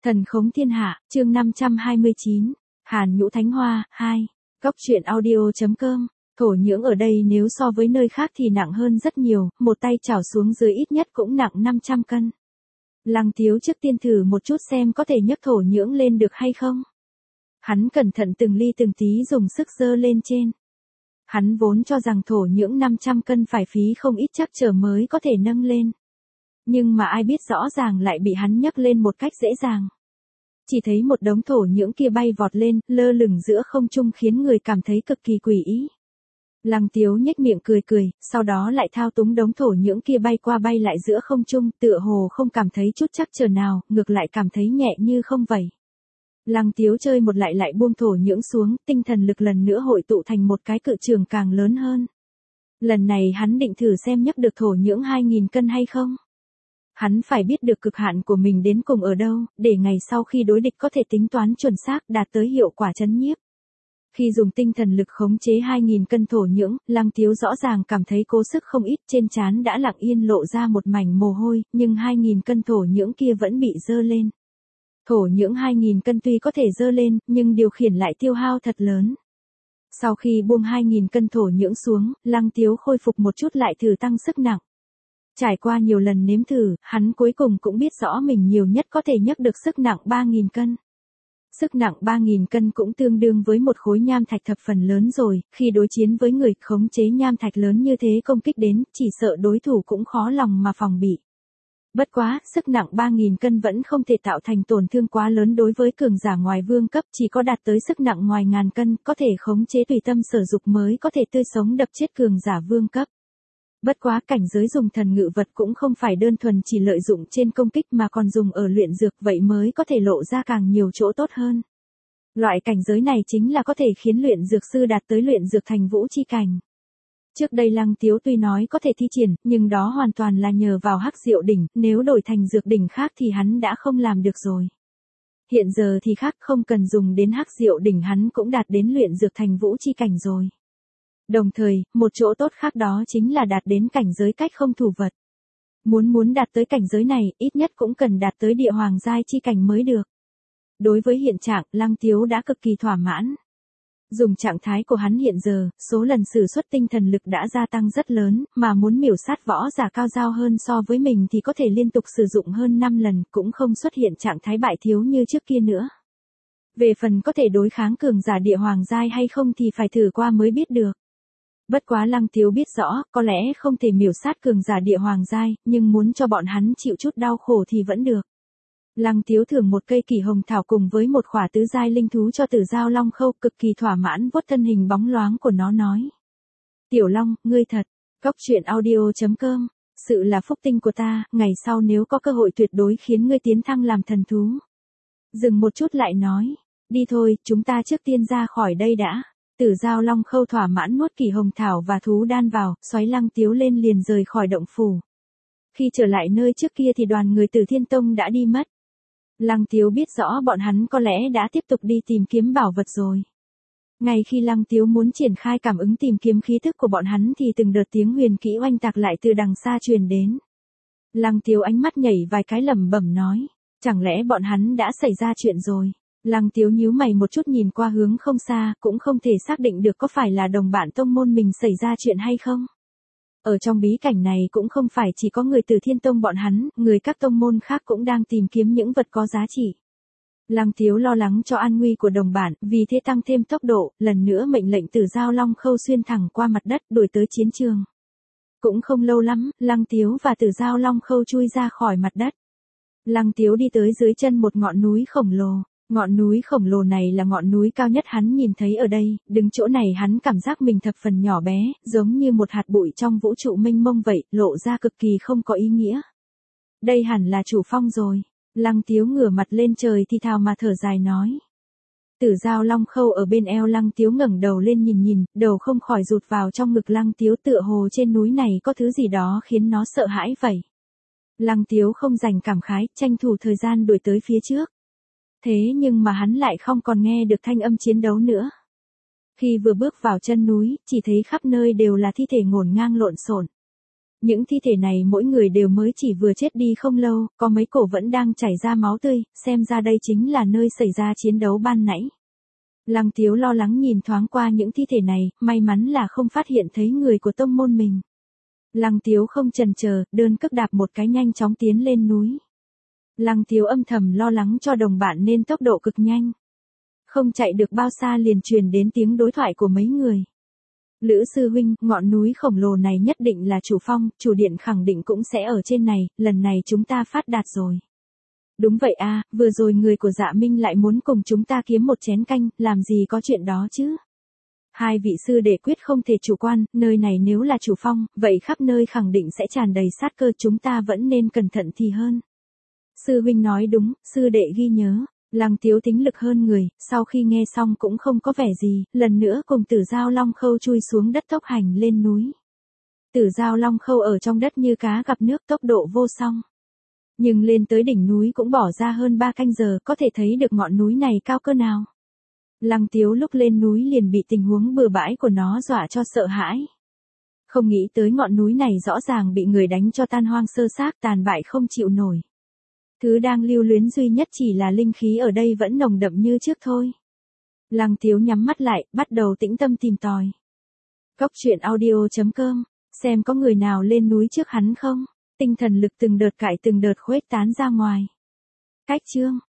Thần khống thiên hạ, chương 529, Hàn Nhũ Thánh Hoa, 2, Cóc truyện audio.com. Thổ nhưỡng ở đây nếu so với nơi khác thì nặng hơn rất nhiều, một tay chảo xuống dưới ít nhất cũng nặng 500 cân. Lăng Tiếu trước tiên thử một chút xem có thể nhấc thổ nhưỡng lên được hay không. Hắn cẩn thận từng ly từng tí dùng sức giơ lên trên. Hắn vốn cho rằng thổ nhưỡng 500 cân phải phí không ít chắc trở mới có thể nâng lên. Nhưng mà ai biết rõ ràng lại bị hắn nhấc lên một cách dễ dàng. Chỉ thấy một đống thổ nhưỡng kia bay vọt lên, lơ lửng giữa không trung khiến người cảm thấy cực kỳ quỷ ý. Lăng Tiếu nhếch miệng cười cười, sau đó lại thao túng đống thổ nhưỡng kia bay qua bay lại giữa không trung, tựa hồ không cảm thấy chút trắc trở nào, ngược lại cảm thấy nhẹ như không vậy. Lăng Tiếu chơi một lại buông thổ nhưỡng xuống, tinh thần lực lần nữa hội tụ thành một cái cự trường càng lớn hơn. Lần này hắn định thử xem nhấc được thổ nhưỡng 2000 cân hay không. Hắn phải biết được cực hạn của mình đến cùng ở đâu, để ngày sau khi đối địch có thể tính toán chuẩn xác đạt tới hiệu quả chấn nhiếp. Khi dùng tinh thần lực khống chế 2000 cân thổ nhưỡng, Lăng Tiếu rõ ràng cảm thấy cố sức không ít, trên trán đã lặng yên lộ ra một mảnh mồ hôi, nhưng 2000 cân thổ nhưỡng kia vẫn bị dơ lên. Thổ nhưỡng 2000 cân tuy có thể dơ lên, nhưng điều khiển lại tiêu hao thật lớn. Sau khi buông 2000 cân thổ nhưỡng xuống, Lăng Tiếu khôi phục một chút lại thử tăng sức nặng. Trải qua nhiều lần nếm thử, hắn cuối cùng cũng biết rõ mình nhiều nhất có thể nhấc được sức nặng 3000 cân. Sức nặng 3000 cân cũng tương đương với một khối nham thạch thập phần lớn rồi, khi đối chiến với người khống chế nham thạch lớn như thế công kích đến, chỉ sợ đối thủ cũng khó lòng mà phòng bị. Bất quá, sức nặng 3000 cân vẫn không thể tạo thành tổn thương quá lớn đối với cường giả ngoài vương cấp, chỉ có đạt tới sức nặng ngoài ngàn cân, có thể khống chế tùy tâm sở dục mới có thể tươi sống đập chết cường giả vương cấp. Bất quá cảnh giới dùng thần ngự vật cũng không phải đơn thuần chỉ lợi dụng trên công kích mà còn dùng ở luyện dược, vậy mới có thể lộ ra càng nhiều chỗ tốt hơn. Loại cảnh giới này chính là có thể khiến luyện dược sư đạt tới luyện dược thành vũ chi cảnh. Trước đây Lăng Tiếu tuy nói có thể thi triển, nhưng đó hoàn toàn là nhờ vào Hắc Diệu đỉnh, nếu đổi thành dược đỉnh khác thì hắn đã không làm được rồi. Hiện giờ thì khác, không cần dùng đến Hắc Diệu đỉnh hắn cũng đạt đến luyện dược thành vũ chi cảnh rồi. Đồng thời, một chỗ tốt khác đó chính là đạt đến cảnh giới cách không thủ vật. Muốn đạt tới cảnh giới này, ít nhất cũng cần đạt tới địa hoàng giai chi cảnh mới được. Đối với hiện trạng, Lăng Tiếu đã cực kỳ thỏa mãn. Dùng trạng thái của hắn hiện giờ, số lần sử xuất tinh thần lực đã gia tăng rất lớn, mà muốn miểu sát võ giả cao dao hơn so với mình thì có thể liên tục sử dụng hơn 5 lần, cũng không xuất hiện trạng thái bại thiếu như trước kia nữa. Về phần có thể đối kháng cường giả địa hoàng giai hay không thì phải thử qua mới biết được. Bất quá Lăng Tiếu biết rõ, có lẽ không thể miểu sát cường giả địa hoàng giai, nhưng muốn cho bọn hắn chịu chút đau khổ thì vẫn được. Lăng Tiếu thưởng một cây kỳ hồng thảo cùng với một khỏa tứ giai linh thú cho Tử Giao Long Khâu, cực kỳ thỏa mãn vuốt thân hình bóng loáng của nó nói. Tiểu Long, ngươi thật, Cóc truyện audio.com, sự là phúc tinh của ta, ngày sau nếu có cơ hội tuyệt đối khiến ngươi tiến thăng làm thần thú. Dừng một chút lại nói, đi thôi, chúng ta trước tiên ra khỏi đây đã. Tử Giao Long Khâu thỏa mãn nuốt kỳ hồng thảo và thú đan vào, xoáy Lăng Tiếu lên liền rời khỏi động phủ. Khi trở lại nơi trước kia thì đoàn người Tử Thiên Tông đã đi mất. Lăng Tiếu biết rõ bọn hắn có lẽ đã tiếp tục đi tìm kiếm bảo vật rồi. Ngay khi Lăng Tiếu muốn triển khai cảm ứng tìm kiếm khí thức của bọn hắn thì từng đợt tiếng huyền kỹ oanh tạc lại từ đằng xa truyền đến. Lăng Tiếu ánh mắt nhảy vài cái lẩm bẩm nói, chẳng lẽ bọn hắn đã xảy ra chuyện rồi. Lăng Tiếu nhíu mày một chút nhìn qua hướng không xa, cũng không thể xác định được có phải là đồng bạn tông môn mình xảy ra chuyện hay không. Ở trong bí cảnh này cũng không phải chỉ có người Từ Thiên Tông bọn hắn, người các tông môn khác cũng đang tìm kiếm những vật có giá trị. Lăng Tiếu lo lắng cho an nguy của đồng bạn, vì thế tăng thêm tốc độ, lần nữa mệnh lệnh Tử Giao Long Khâu xuyên thẳng qua mặt đất đuổi tới chiến trường. Cũng không lâu lắm, Lăng Tiếu và Tử Giao Long Khâu chui ra khỏi mặt đất. Lăng Tiếu đi tới dưới chân một ngọn núi khổng lồ. Ngọn núi khổng lồ này là ngọn núi cao nhất hắn nhìn thấy ở đây, đứng chỗ này hắn cảm giác mình thập phần nhỏ bé, giống như một hạt bụi trong vũ trụ mênh mông vậy, lộ ra cực kỳ không có ý nghĩa. Đây hẳn là chủ phong rồi. Lăng Tiếu ngửa mặt lên trời thì thào mà thở dài nói. Tử Giao Long Khâu ở bên eo Lăng Tiếu ngẩng đầu lên nhìn, đầu không khỏi rụt vào trong ngực Lăng Tiếu, tựa hồ trên núi này có thứ gì đó khiến nó sợ hãi vậy. Lăng Tiếu không dành cảm khái, tranh thủ thời gian đuổi tới phía trước. Thế nhưng mà hắn lại không còn nghe được thanh âm chiến đấu nữa. Khi vừa bước vào chân núi, chỉ thấy khắp nơi đều là thi thể ngổn ngang lộn xộn. Những thi thể này mỗi người đều mới chỉ vừa chết đi không lâu, có mấy cổ vẫn đang chảy ra máu tươi, xem ra đây chính là nơi xảy ra chiến đấu ban nãy. Lăng Tiếu lo lắng nhìn thoáng qua những thi thể này, may mắn là không phát hiện thấy người của tông môn mình. Lăng Tiếu không chần chờ, đơn cước đạp một cái nhanh chóng tiến lên núi. Lăng Tiếu âm thầm lo lắng cho đồng bạn nên tốc độ cực nhanh. Không chạy được bao xa liền truyền đến tiếng đối thoại của mấy người. Lữ sư huynh, ngọn núi khổng lồ này nhất định là chủ phong, chủ điện khẳng định cũng sẽ ở trên này, lần này chúng ta phát đạt rồi. Đúng vậy a, vừa rồi người của Dạ Minh lại muốn cùng chúng ta kiếm một chén canh, làm gì có chuyện đó chứ. Hai vị sư đệ quyết không thể chủ quan, nơi này nếu là chủ phong, vậy khắp nơi khẳng định sẽ tràn đầy sát cơ, chúng ta vẫn nên cẩn thận thì hơn. Sư huynh nói đúng, sư đệ ghi nhớ. Lăng Tiếu tính lực hơn người, sau khi nghe xong cũng không có vẻ gì, lần nữa cùng Tử Giao Long Khâu chui xuống đất tốc hành lên núi. Tử Giao Long Khâu ở trong đất như cá gặp nước, tốc độ vô song. Nhưng lên tới đỉnh núi cũng bỏ ra hơn 3 canh giờ, có thể thấy được ngọn núi này cao cơ nào. Lăng Tiếu lúc lên núi liền bị tình huống bừa bãi của nó dọa cho sợ hãi. Không nghĩ tới ngọn núi này rõ ràng bị người đánh cho tan hoang sơ xác, tàn bại không chịu nổi. Thứ đang lưu luyến duy nhất chỉ là linh khí ở đây vẫn nồng đậm như trước thôi. Lăng Tiếu nhắm mắt lại, bắt đầu tĩnh tâm tìm tòi. Cốc truyện audio.com, xem có người nào lên núi trước hắn không? Tinh thần lực từng đợt cải từng đợt khuếch tán ra ngoài. Cách chương